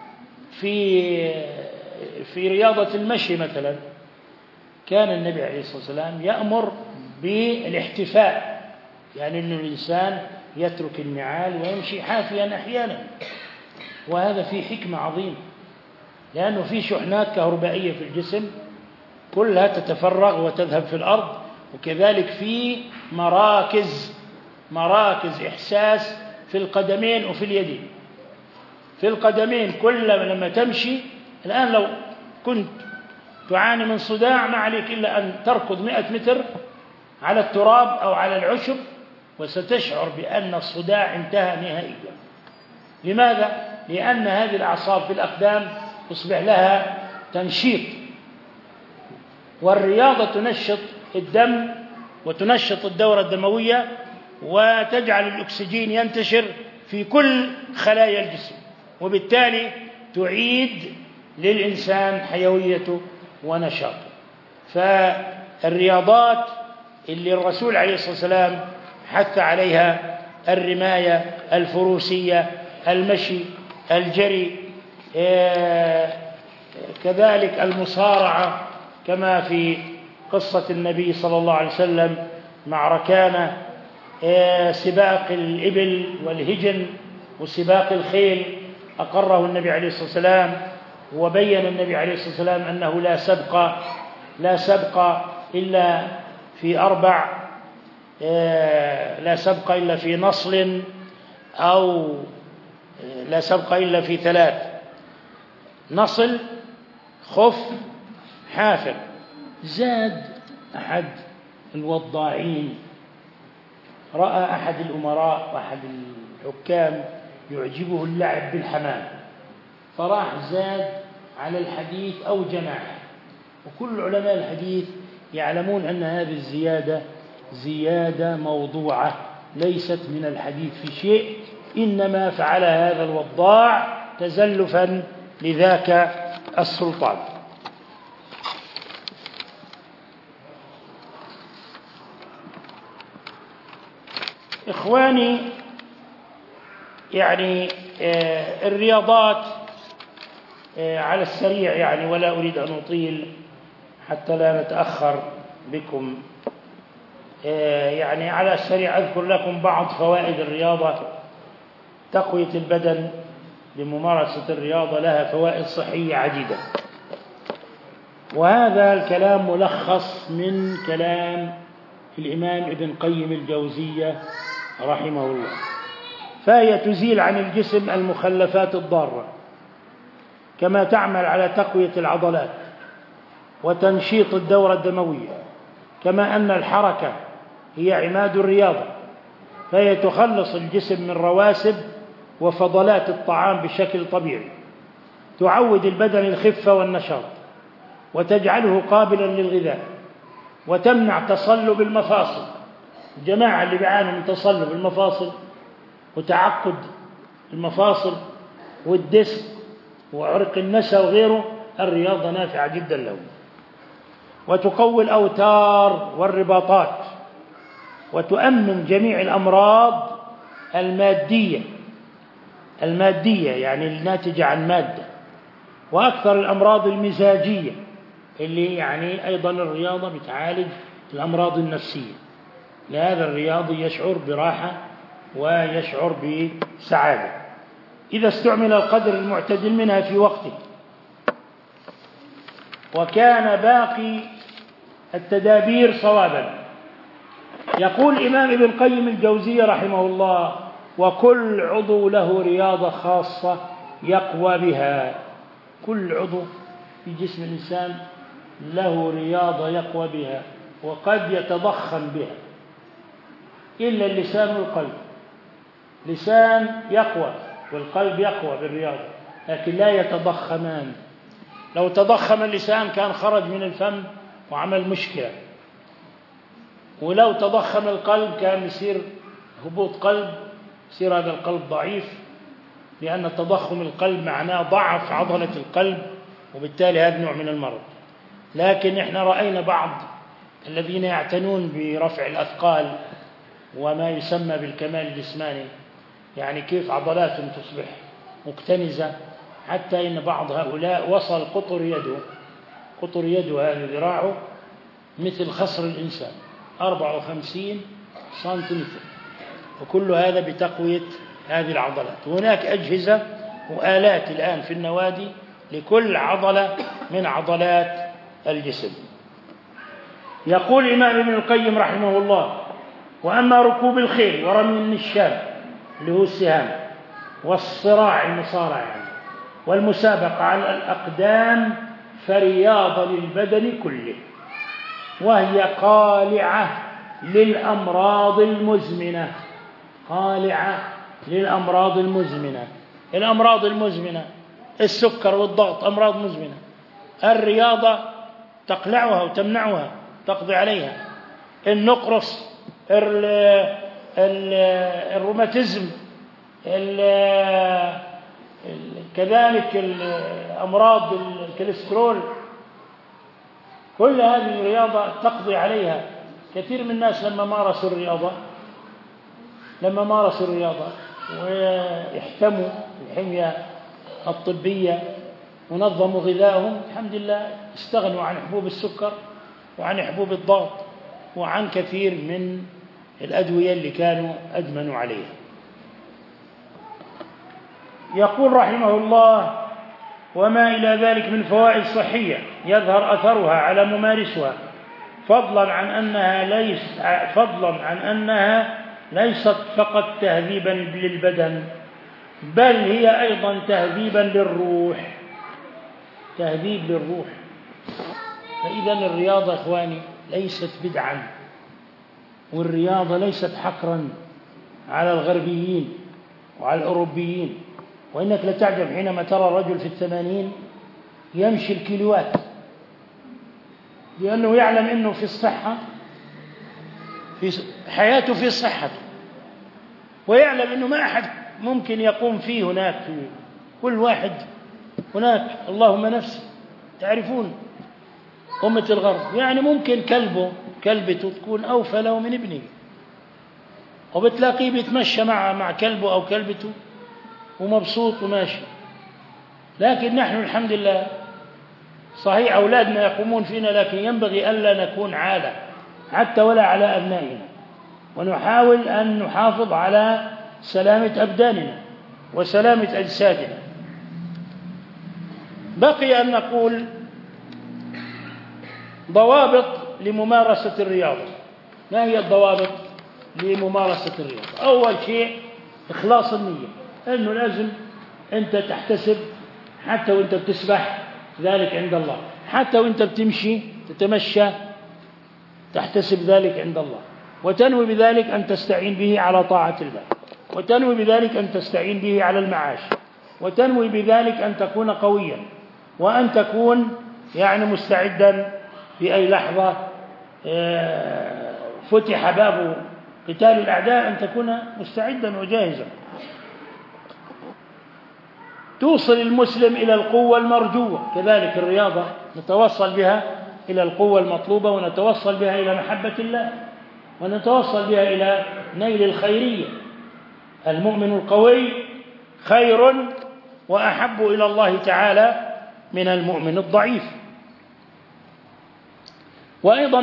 في رياضة المشي مثلا كان النبي عليه الصلاة والسلام يأمر بالاحتفاء، يعني أن الإنسان يترك النعال ويمشي حافيا أحيانا، وهذا فيه حكمة عظيمة، لأنه في شحنات كهربائية في الجسم كلها تتفرغ وتذهب في الأرض، وكذلك في مراكز إحساس في القدمين وفي اليدين. في القدمين كل لما تمشي الآن لو كنت تعاني من صداع ما عليك إلا أن تركض 100 متر على التراب أو على العشب وستشعر بأن الصداع انتهى نهائيا. لماذا؟ لأن هذه الأعصاب في الأقدام تصبح لها تنشيط، والرياضة تنشط الدم وتنشط الدورة الدموية وتجعل الأكسجين ينتشر في كل خلايا الجسم، وبالتالي تعيد للإنسان حيويته ونشاطه. فالرياضات اللي الرسول عليه الصلاة والسلام حث عليها الرماية، الفروسية، المشي، الجري، كذلك المصارعة كما في قصة النبي صلى الله عليه وسلم مع ركانة، سباق الإبل والهجن وسباق الخيل أقره النبي عليه الصلاة والسلام، وبين النبي عليه الصلاة والسلام أنه لا سبق إلا في 4، لا سبق إلا في نصل، أو لا سبق إلا في 3: نصل، خف، حافر. زاد أحد الوضاعين، رأى أحد الأمراء وأحد الحكام يعجبه اللعب بالحمام، فراح زاد على الحديث أو جماعة. وكل علماء الحديث يعلمون أن هذه الزيادة زيادة موضوعة ليست من الحديث في شيء، إنما فعل هذا الوضاع تزلفا لذاك السلطان. إخواني، يعني الرياضات على السريع يعني، ولا أريد أن أطيل حتى لا نتأخر بكم. يعني على السريع أذكر لكم بعض فوائد الرياضة. تقوية البدن بممارسة الرياضة لها فوائد صحية عديدة، وهذا الكلام ملخص من كلام الإمام ابن قيم الجوزية رحمه الله. فهي تزيل عن الجسم المخلفات الضارة، كما تعمل على تقوية العضلات وتنشيط الدورة الدموية، كما أن الحركة هي عماد الرياضة، فهي تخلص الجسم من رواسب وفضلات الطعام بشكل طبيعي، تعود البدن الخفة والنشاط، وتجعله قابلا للغذاء، وتمنع تصلب المفاصل. الجماعة اللي بيعانوا من تصلب المفاصل وتعقد المفاصل والدسم وعرق النسا وغيره، الرياضة نافعة جدا لهم. وتقوي الأوتار والرباطات، وتؤمن جميع الأمراض المادية يعني الناتجة عن مادة، وأكثر الأمراض المزاجية اللي يعني أيضا الرياضة بتعالج الأمراض النفسية. لهذا الرياضي يشعر براحة ويشعر بسعادة إذا استعمل القدر المعتدل منها في وقته. وكان باقي التدابير صوابا. يقول الإمام ابن قيم الجوزية رحمه الله: وكل عضو له رياضة خاصة يقوى بها. كل عضو في جسم الإنسان له رياضة يقوى بها، وقد يتضخم بها، إلا اللسان والقلب. لسان يقوى والقلب يقوى بالرياضة، لكن لا يتضخمان. لو تضخم اللسان كان خرج من الفم وعمل مشكلة، ولو تضخم القلب كان يصير هبوط قلب، يصير هذا القلب ضعيف، لأن تضخم القلب معناه ضعف عضلة القلب، وبالتالي هذا نوع من المرض. لكن احنا رأينا بعض الذين يعتنون برفع الأثقال وما يسمى بالكمال الجسماني، يعني كيف عضلاتهم تصبح مكتنزة، حتى إن بعض هؤلاء وصل قطر يده هذا ذراعه مثل خصر الإنسان 54 سنتيمتر، وكل هذا بتقوية هذه العضلات. وهناك أجهزة وآلات الآن في النوادي لكل عضلة من عضلات الجسم. يقول الإمام ابن القيم رحمه الله: وأما ركوب الخيل ورمي النشاب اللي هو السهام، والصراع المصارعة يعني، والمسابقة على الأقدام، فرياضة للبدن كله، وهي قالعة للأمراض المزمنة. قالعة للأمراض المزمنة. الأمراض المزمنة السكر والضغط أمراض مزمنة، الرياضة تقلعها وتمنعها، تقضي عليها. النقرس، الروماتيزم، كذلك الأمراض الكوليسترول، كل هذه الرياضة تقضي عليها. كثير من الناس لما مارسوا الرياضة ويحتموا الحمية الطبية ونظموا غذائهم، الحمد لله استغنوا عن حبوب السكر وعن حبوب الضغط وعن كثير من الأدوية اللي كانوا أدمنوا عليها. يقول رحمه الله: وما إلى ذلك من فوائد صحية يظهر أثرها على ممارسها، فضلا عن أنها ليست فقط تهذيبا للبدن، بل هي أيضا تهذيبا للروح. تهذيب للروح. فإذا الرياضة إخواني ليست بدعا، والرياضة ليست حقرا على الغربيين وعلى الأوروبيين، وإنك لتعجب حينما ترى الرجل في 80 يمشي الكيلوات، لأنه يعلم أنه في الصحة، في حياته في صحته، ويعلم أنه ما أحد ممكن يقوم فيه هناك، في كل واحد هناك اللهم نفسي. تعرفون أمة الغرب يعني ممكن كلبته تكون أوفى له من ابنه، وبتلاقيه بيتمشى مع كلبه أو كلبته ومبسوط وماشي. لكن نحن الحمد لله صحيح أولادنا يقومون فينا، لكن ينبغي ألا نكون عادة حتى ولا على أبنائنا، ونحاول أن نحافظ على سلامة أبداننا وسلامة أجسادنا. بقي أن نقول ضوابط لممارسة الرياضة. ما هي الضوابط لممارسة الرياضة؟ أول شيء إخلاص النية، أنه لازم أنت تحتسب حتى وأنت بتسبح ذلك عند الله، حتى وأنت بتمشي تتمشى تحتسب ذلك عند الله، وتنوي بذلك أن تستعين به على طاعة الله، وتنوي بذلك أن تستعين به على المعاش، وتنوي بذلك أن تكون قويا، وأن تكون يعني مستعدا في أي لحظة فتح باب قتال الأعداء أن تكون مستعدا وجاهزا. توصل المسلم إلى القوة المرجوة، كذلك الرياضة نتوصل بها إلى القوة المطلوبة، ونتوصل بها إلى محبة الله، ونتوصل بها إلى نيل الخيرية. المؤمن القوي خير وأحب إلى الله تعالى من المؤمن الضعيف. وأيضا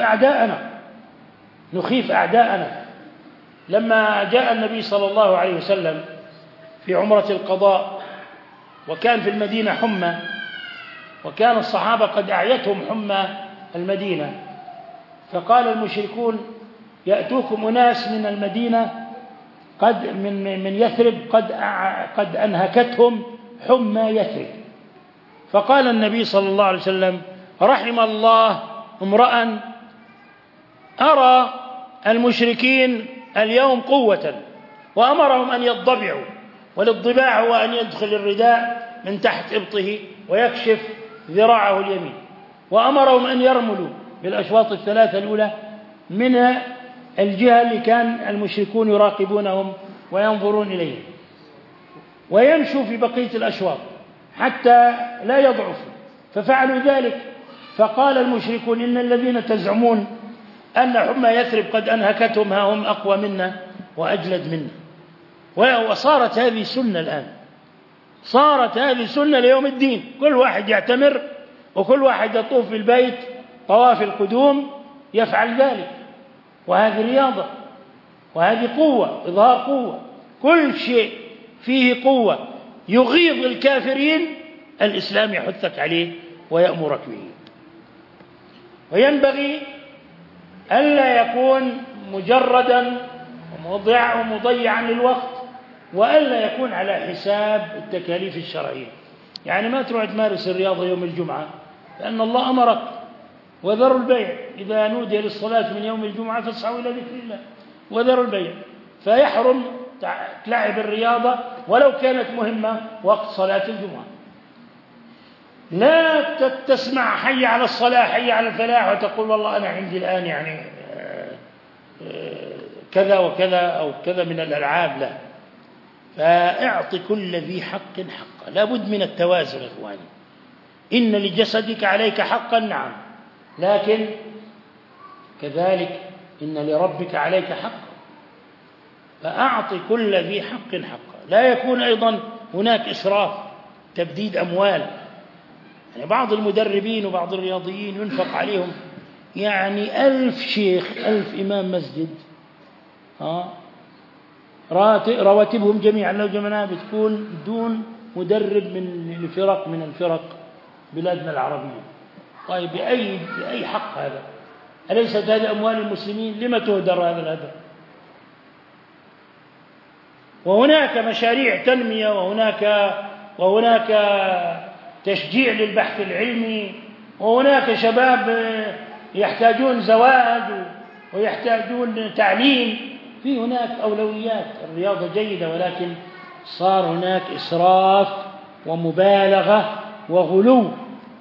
نخيف أعداءنا. لما جاء النبي صلى الله عليه وسلم في عمرة القضاء وكان في المدينة حمى، وكان الصحابة قد أعيتهم حمى المدينة، فقال المشركون يأتوكم أناس من المدينة قد من يثرب قد أنهكتهم حمى يثرب. فقال النبي صلى الله عليه وسلم رحم الله امرأ أرى المشركين اليوم قوة وأمرهم أن يضبعوا، والضباع هو أن يدخل الرداء من تحت إبطه ويكشف ذراعه اليمين، وأمرهم أن يرملوا بالأشواط الثلاثة الأولى من الجهة اللي كان المشركون يراقبونهم وينظرون إليهم، ويمشوا في بقية الأشواط حتى لا يضعفوا، ففعلوا ذلك. فقال المشركون إن الذين تزعمون أن حمى يثرب قد أنهكتهم ها هم أقوى منا وأجلد منا. وصارت هذه سنة الآن، صارت هذه سنة ليوم الدين، كل واحد يعتمر وكل واحد يطوف في البيت طواف القدوم يفعل ذلك، وهذه رياضة وهذه قوة، إظهار قوة. كل شيء فيه قوة يغيظ الكافرين الإسلام يحثك عليه ويأمرك به. وينبغي ألا يكون مجردا ومضيعا للوقت، وألا يكون على حساب التكاليف الشرعية. يعني ما تروح تمارس الرياضة يوم الجمعة، لأن الله أمرك وذروا البيع، إذا نودي للصلاة من يوم الجمعة فاسعوا إلى ذكر الله وذروا البيع. فيحرم تلعب الرياضة ولو كانت مهمة وقت صلاة الجمعة. لا تسمع حي على الصلاة حي على الفلاح وتقول والله أنا عندي الآن يعني كذا وكذا أو كذا من الألعاب، لا. فاعط كل ذي حق حقه. لا بد من التوازن إخواني. إن لجسدك عليك حقا، نعم، لكن كذلك إن لربك عليك حقا، فأعط كل ذي حق حقه. لا يكون أيضا هناك إسراف، تبديد أموال. يعني بعض المدربين وبعض الرياضيين ينفق عليهم يعني 1000 شيخ 1000 إمام مسجد، رواتبهم جميعا لو جمعناها بتكون دون مدرب من الفرق بلادنا العربية. طيب بأي حق هذا؟ أليست هذه أموال المسلمين؟ لما تهدر هذا الهدر؟ وهناك مشاريع تنمية، وهناك تشجيع للبحث العلمي، وهناك شباب يحتاجون زواج ويحتاجون تعليم. في هناك أولويات. الرياضة جيدة، ولكن صار هناك إسراف ومبالغة وغلو،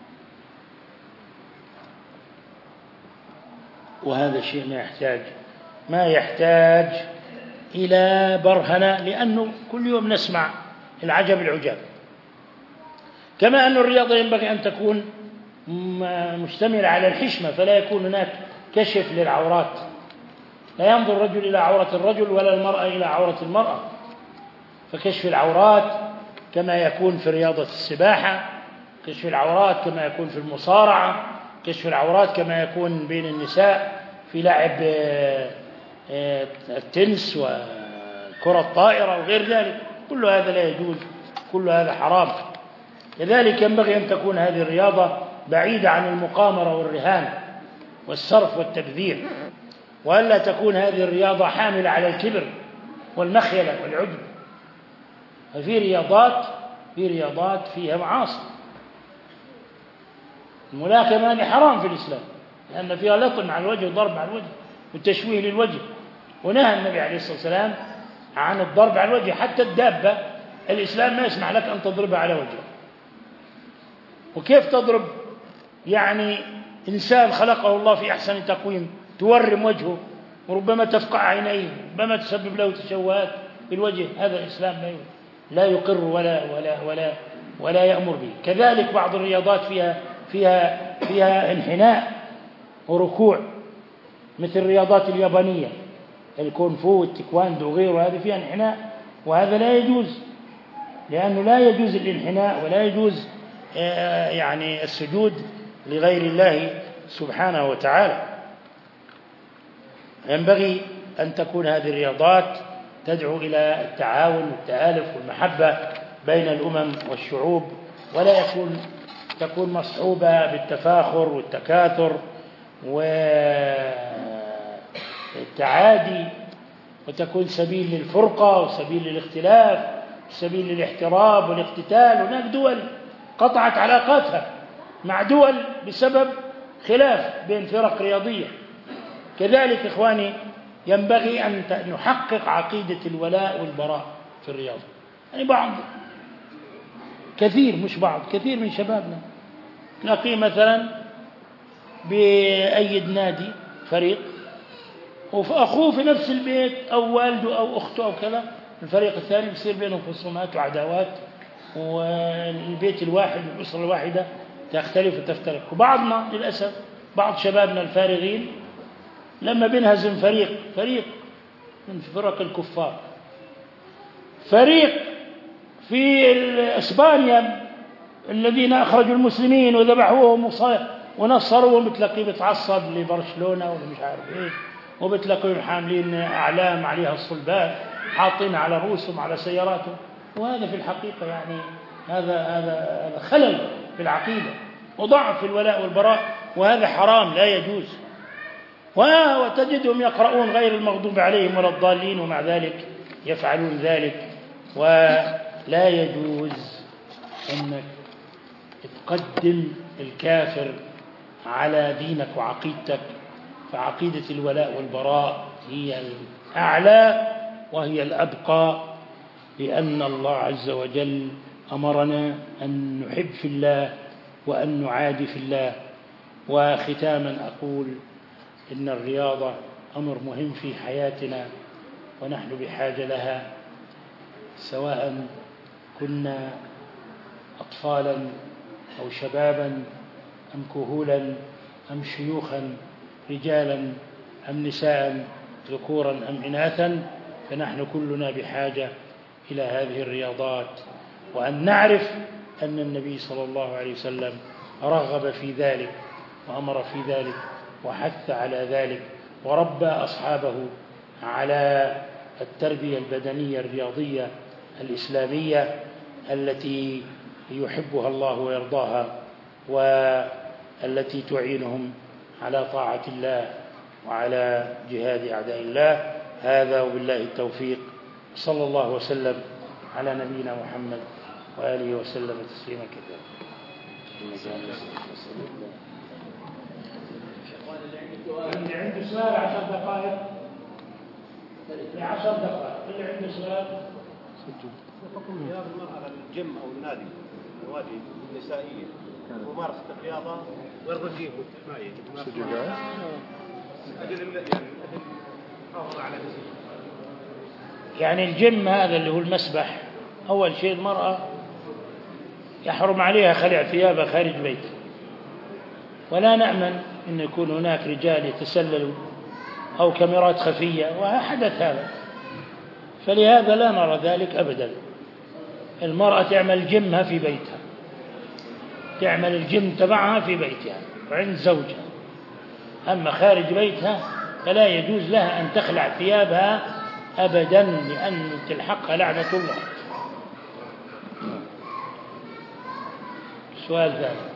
وهذا شيء ما يحتاج إلى برهنة، لأنه كل يوم نسمع العجب العجاب. كما أن الرياضة ينبغي أن تكون مشتملة على الحشمة، فلا يكون هناك كشف للعورات، لا ينظر الرجل إلى عورة الرجل ولا المرأة إلى عورة المرأة. فكشف العورات كما يكون في رياضة السباحة، كشف العورات كما يكون في المصارعة، كشف العورات كما يكون بين النساء في لعب التنس والكرة الطائرة وغير ذلك، كل هذا لا يجوز، كل هذا حرام. لذلك ينبغي أن تكون هذه الرياضة بعيدة عن المقامرة والرهان والصرف والتبذير، وألا تكون هذه الرياضة حاملة على الكبر والمخيلة والعجب. ففي رياضات فيها معاصي. الملاكمة هذه حرام في الإسلام، لأن فيها لطم على الوجه وضرب على الوجه والتشويه للوجه، ونهى النبي عليه الصلاة والسلام عن الضرب على الوجه. حتى الدابة الإسلام ما يسمح لك أن تضربها على وجهه. وكيف تضرب يعني إنسان خلقه الله في أحسن تقويم، تورم وجهه وربما تفقع عينيه، ربما تسبب له تشوهات في الوجه؟ هذا الإسلام لا يقر ولا يأمر به. كذلك بعض الرياضات فيها انحناء وركوع، مثل الرياضات اليابانية الكونفو والتيكواندو وغيره، هذه فيها انحناء، وهذا لا يجوز، لأنه لا يجوز الانحناء ولا يجوز يعني السجود لغير الله سبحانه وتعالى. ينبغي أن تكون هذه الرياضات تدعو إلى التعاون والتآلف والمحبة بين الأمم والشعوب، ولا تكون مصحوبة بالتفاخر والتكاثر والتعادي، وتكون سبيل للفرقة وسبيل للاختلاف وسبيل للاحتراب والاقتتال. هناك دول قطعت علاقاتها مع دول بسبب خلاف بين فرق رياضية. كذلك إخواني ينبغي أن نحقق عقيدة الولاء والبراء في الرياضة. يعني كثير من شبابنا تلاقيه مثلا بأيد نادي فريق، وأخوه في نفس البيت أو والده أو أخته أو كذا، الفريق الثاني بيصير بينهم خصومات وعداوات، والبيت الواحد والأسرة الواحدة تختلف وتفترق. وبعضنا للأسف بعض شبابنا الفارغين لما بينهزم فريق من فرق الكفار، فريق في إسبانيا الذين أخرجوا المسلمين وذبحوهم ونصروهم، بتلاقيه بتعصب لبرشلونة ولا مش عارف إيه، وبتلاقيهم حاملين أعلام عليها الصلبات حاطين على رؤوسهم على سياراتهم. وهذا في الحقيقة يعني هذا خلل في العقيدة وضعف في الولاء والبراء، وهذا حرام لا يجوز. وتجدهم يقرؤون غير المغضوب عليهم ولا الضالين، ومع ذلك يفعلون ذلك. ولا يجوز أنك تقدم الكافر على دينك وعقيدتك، فعقيدة الولاء والبراء هي الأعلى وهي الأبقى، لأن الله عز وجل أمرنا أن نحب في الله وأن نعادي في الله. وختاما أقول إن الرياضة أمر مهم في حياتنا، ونحن بحاجة لها، سواء كنا أطفالا أو شبابا أم كهولا أم شيوخا، رجالا أم نساء، ذكورا أم إناثا، فنحن كلنا بحاجة إلى هذه الرياضات. وأن نعرف أن النبي صلى الله عليه وسلم رغب في ذلك وأمر في ذلك وحث على ذلك، وربى أصحابه على التربية البدنية الرياضية الإسلامية التي يحبها الله ويرضاها، والتي تعينهم على طاعة الله وعلى جهاد أعداء الله. هذا وبالله التوفيق، صلى الله وسلم على نبينا محمد وآله وسلم تسليما كثيرا. اللي عنده سؤال 10 دقائق، في 10 دقائق اللي عنده سؤال. حكم رياض المرأة على الجيم أو النادي النوادي النسائية ممارسة الرياضة غير رجيم والتحماية يعني الجيم هذا اللي هو المسبح، أول شيء المرأة يحرم عليها خلع ثيابها خارج بيت، ولا نأمن أن يكون هناك رجال يتسللوا أو كاميرات خفية، وحدث هذا، فلهذا لا نرى ذلك أبدا. المرأة تعمل جيمها في بيتها، تعمل الجيم تبعها في بيتها وعند زوجها، أما خارج بيتها فلا يجوز لها أن تخلع ثيابها أبدا، لأن تلحقها لعنة الله. سؤال ثاني.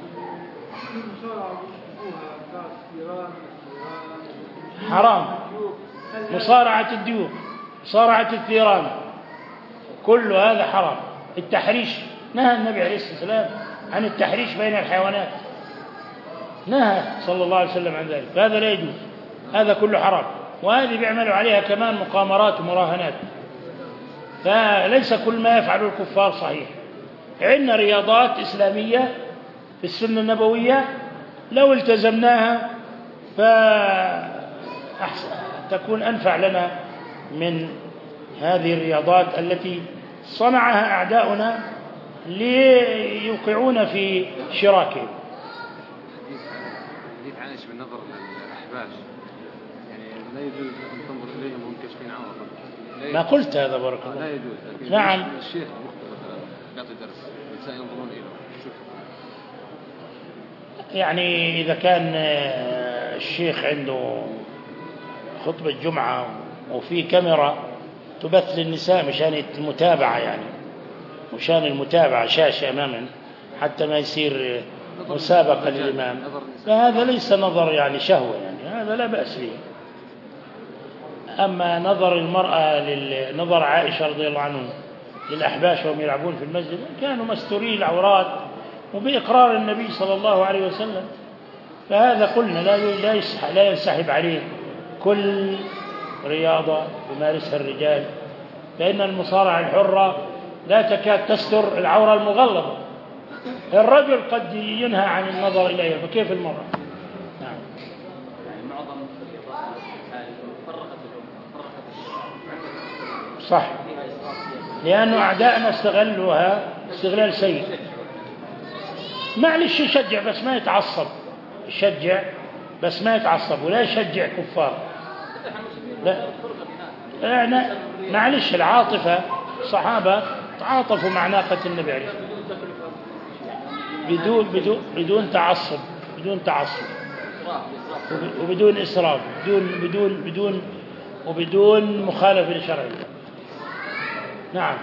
حرام مصارعة الديوك، مصارعة الثيران، كل هذا حرام. التحريش، نهى النبي عليه الصلاة والسلام عن التحريش بين الحيوانات، نهى صلى الله عليه وسلم عن ذلك، فهذا لا يجوز، هذا كله حرام. وهذه بيعملوا عليها كمان مقامرات ومراهنات، فليس كل ما يفعله الكفار صحيح. عندنا رياضات إسلامية في السنة النبوية لو التزمناها فتكون أنفع لنا من هذه الرياضات التي صنعها أعداؤنا ليوقعون في شراكهم. حديث عنش بالنظر للأحباش، يعني لا يجوز أن تنظر إليهم وهم كاشفين عورة. ما قلت هذا بارك الله. لا يجوز. نعم. الشيخ مخطئ مثلا يعطي درس الإنسان ينظرون إليه، شوف يعني إذا كان الشيخ عنده خطبة جمعة وفي كاميرا تبث للنساء مشان المتابعة، يعني مشان المتابعة شاشة أمامهم حتى ما يصير مسابقة للإمام، فهذا ليس نظر يعني شهوة، يعني هذا لا بأس به. أما نظر المرأة نظر عائشة رضي الله عنه للأحباش وهم يلعبون في المسجد كانوا مستوري العورات وبإقرار النبي صلى الله عليه وسلم، فهذا قلنا لا ينسحب عليه كل رياضة يمارسها الرجال، فإن المصارعة الحرة لا تكاد تستر العورة المغلظة، الرجل قد ينهى عن النظر إليها، فكيف المرأة؟ نعم. يعني معظم الرياضات فرقت صح، لأن أعداءنا استغلوها استغلال سيء. معلش يشجع بس ما يتعصب، يشجع بس ما يتعصب، ولا يشجع كفار، لا يعني معلش العاطفة، الصحابة تعاطفوا مع ناقة النبي عليه بدون تعصب، بدون تعصب وبدون إسراف، وبدون مخالفة للشرع. نعم.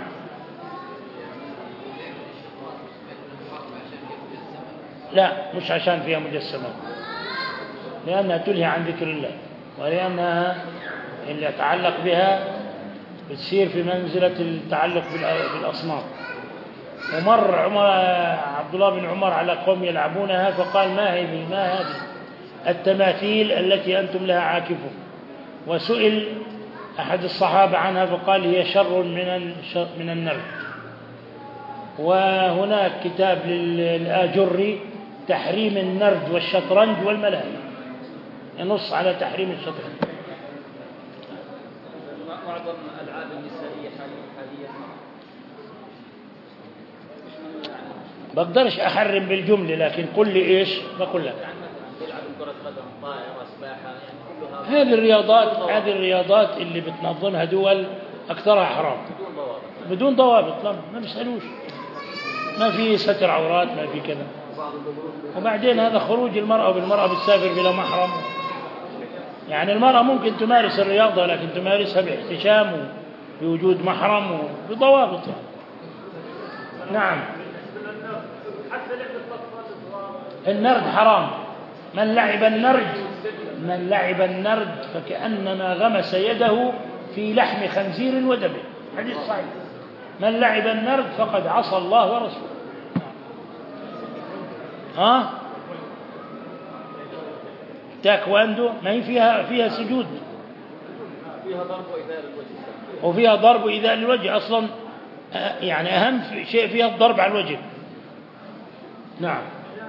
لا مش عشان فيها مجسمات، لأنها تلهي عن ذكر الله، ولأنها اللي يتعلق بها بتصير في منزلة التعلق بالأصنام. ومر عبد الله بن عمر على قوم يلعبونها فقال ما هذه التماثيل التي أنتم لها عاكفون، وسئل أحد الصحابة عنها فقال هي شر من النرد. وهناك كتاب للآجري تحريم النرد والشطرنج والملاهي، ينص على تحريم الشطرنج. معظم الألعاب النسائية حاليا بقدرش أحرم بالجملة، لكن قل لي إيش بقول لك. يلعب كرة قدم، طائرة، سباحة، يعني كلها هذه الرياضات اللي بتنظمها دول أكثرها حرام بدون ضوابط. ما بيسألوش، ما في ستر عورات، ما في كذا. وبعدين هذا خروج المرأة، بالمرأة بتسافر بلا محرم. يعني المرأة ممكن تمارس الرياضة لكن تمارسها باحتشام وبوجود محرم وبضوابط. نعم. النرد حرام. من لعب النرد فكأنما غمس يده في لحم خنزير ودمه، حديث صحيح. من لعب النرد فقد عصى الله ورسوله. ها تايكواندو ما هي فيها سجود، فيها ضرب وإيذاء للوجه، وفيها ضرب وإيذاء للوجه أصلا، يعني أهم شيء فيها الضرب على الوجه. نعم.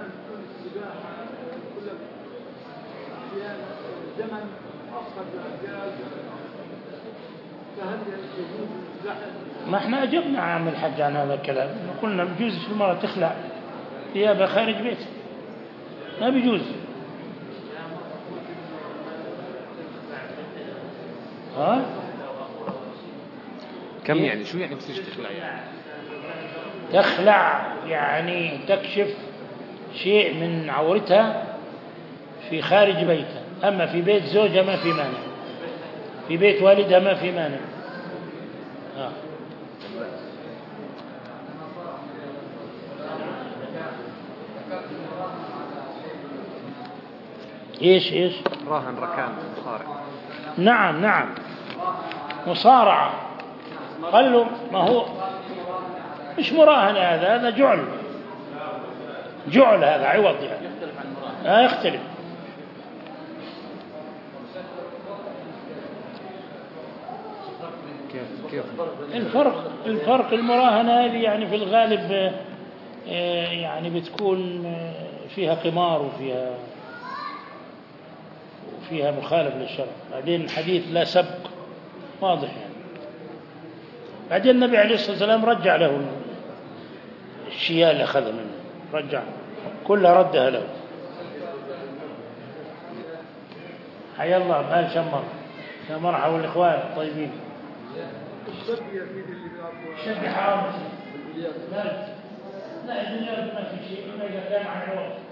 ما احنا أجبنا عام الحج عن هذا الكلام، قلنا بجوز المرأة تخلع ثيابها خارج بيتها، ما بيجوز. ها كم يعني شو يعني بتصير تخلع يعني؟ تخلع يعني تكشف شيء من عورتها في خارج بيتها، أما في بيت زوجها ما في مانع، في بيت والدها ما في مانع. إيش راهن ركان مصارع. نعم مصارعة. قال له ما هو مش مراهنة، هذا جعل هذا عوض يعني. يختلف عن المراهنة. يختلف. كيف الفرق المراهنة هذه يعني في الغالب يعني بتكون فيها قمار وفيها مخالف للشرع. بعدين حديث لا سبق واضح يعني. بعدين النبي عليه الصلاة والسلام رجع له الشياء اللي أخذها منه، رجع كلها ردها له. حيا الله بآل شمر، يا مرحبا والإخوان الطيبين. الشبي حرام. لا الدنيا ما في شيء إلا إذا كان عن عوض.